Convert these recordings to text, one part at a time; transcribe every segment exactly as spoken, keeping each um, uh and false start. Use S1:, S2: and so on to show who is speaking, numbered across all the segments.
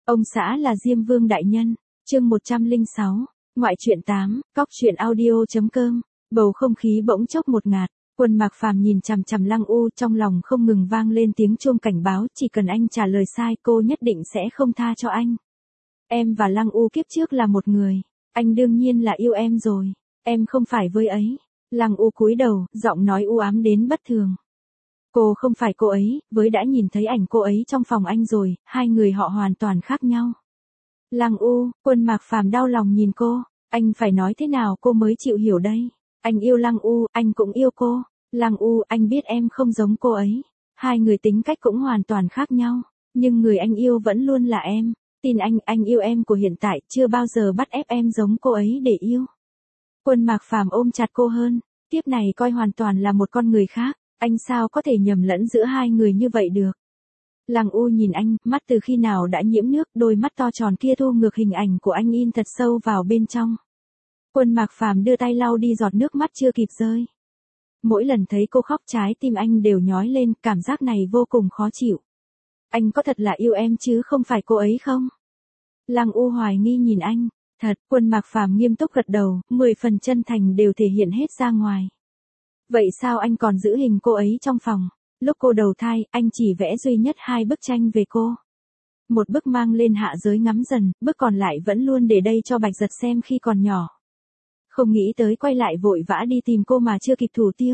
S1: Ông xã là Diêm Vương đại nhân, chương một trăm lẻ sáu, ngoại truyện tám, cóc truyện audio.com, bầu không khí bỗng chốc một ngạt, Quân Mạc Phàm nhìn chằm chằm Lăng U trong lòng không ngừng vang lên tiếng chuông cảnh báo, chỉ cần anh trả lời sai cô nhất định sẽ không tha cho anh. Em và Lăng U kiếp trước là một người, anh đương nhiên là yêu em rồi, em không phải với ấy. Lăng U cúi đầu, giọng nói u ám đến bất thường. Cô không phải cô ấy, với đã nhìn thấy ảnh cô ấy trong phòng anh rồi, hai người họ hoàn toàn khác nhau. Lăng U, Quân Mạc Phàm đau lòng nhìn cô, anh phải nói thế nào cô mới chịu hiểu đây? Anh yêu Lăng U, anh cũng yêu cô. Lăng U, anh biết em không giống cô ấy. Hai người tính cách cũng hoàn toàn khác nhau, nhưng người anh yêu vẫn luôn là em. Tin anh, anh yêu em của hiện tại, chưa bao giờ bắt ép em giống cô ấy để yêu. Quân Mạc Phàm ôm chặt cô hơn, tiếp này coi hoàn toàn là một con người khác. Anh sao có thể nhầm lẫn giữa hai người như vậy được? Lăng U nhìn anh, mắt từ khi nào đã nhiễm nước, đôi mắt to tròn kia thu ngược hình ảnh của anh in thật sâu vào bên trong. Quân Mạc Phàm đưa tay lau đi giọt nước mắt chưa kịp rơi. Mỗi lần thấy cô khóc trái tim anh đều nhói lên, cảm giác này vô cùng khó chịu. Anh có thật là yêu em chứ không phải cô ấy không? Lăng U hoài nghi nhìn anh, thật. Quân Mạc Phàm nghiêm túc gật đầu, mười phần chân thành đều thể hiện hết ra ngoài. Vậy sao anh còn giữ hình cô ấy trong phòng? Lúc cô đầu thai, anh chỉ vẽ duy nhất hai bức tranh về cô. Một bức mang lên hạ giới ngắm dần, bức còn lại vẫn luôn để đây cho Bạch Giật xem khi còn nhỏ. Không nghĩ tới quay lại vội vã đi tìm cô mà chưa kịp thủ tiêu.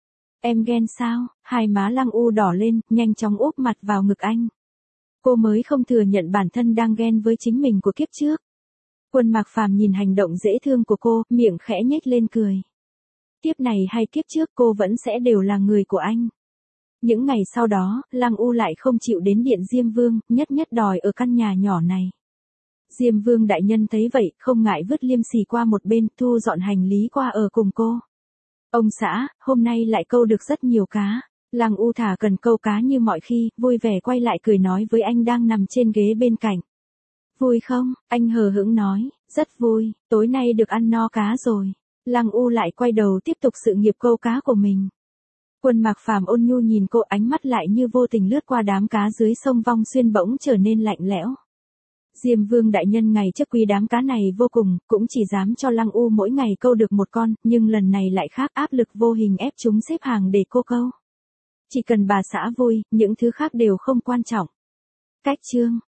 S1: Em ghen sao? Hai má Lăng U đỏ lên, nhanh chóng úp mặt vào ngực anh. Cô mới không thừa nhận bản thân đang ghen với chính mình của kiếp trước. Quân Mạc Phàm nhìn hành động dễ thương của cô, miệng khẽ nhếch lên cười. Kiếp này hay kiếp trước cô vẫn sẽ đều là người của anh. Những ngày sau đó, Lăng U lại không chịu đến điện Diêm Vương, nhất nhất đòi ở căn nhà nhỏ này. Diêm Vương đại nhân thấy vậy, không ngại vứt liêm sỉ qua một bên, thu dọn hành lý qua ở cùng cô. Ông xã, hôm nay lại câu được rất nhiều cá. Lăng U thả cần câu cá như mọi khi, vui vẻ quay lại cười nói với anh đang nằm trên ghế bên cạnh. Vui không? Anh hờ hững nói, rất vui, tối nay được ăn no cá rồi. Lăng U lại quay đầu tiếp tục sự nghiệp câu cá của mình. Quân Mạc Phàm ôn nhu nhìn cô, ánh mắt lại như vô tình lướt qua đám cá dưới sông Vong Xuyên bỗng trở nên lạnh lẽo. Diêm Vương đại nhân ngày trước quý đám cá này vô cùng, cũng chỉ dám cho Lăng U mỗi ngày câu được một con, nhưng lần này lại khác, áp lực vô hình ép chúng xếp hàng để cô câu. Chỉ cần bà xã vui, những thứ khác đều không quan trọng. Cách chương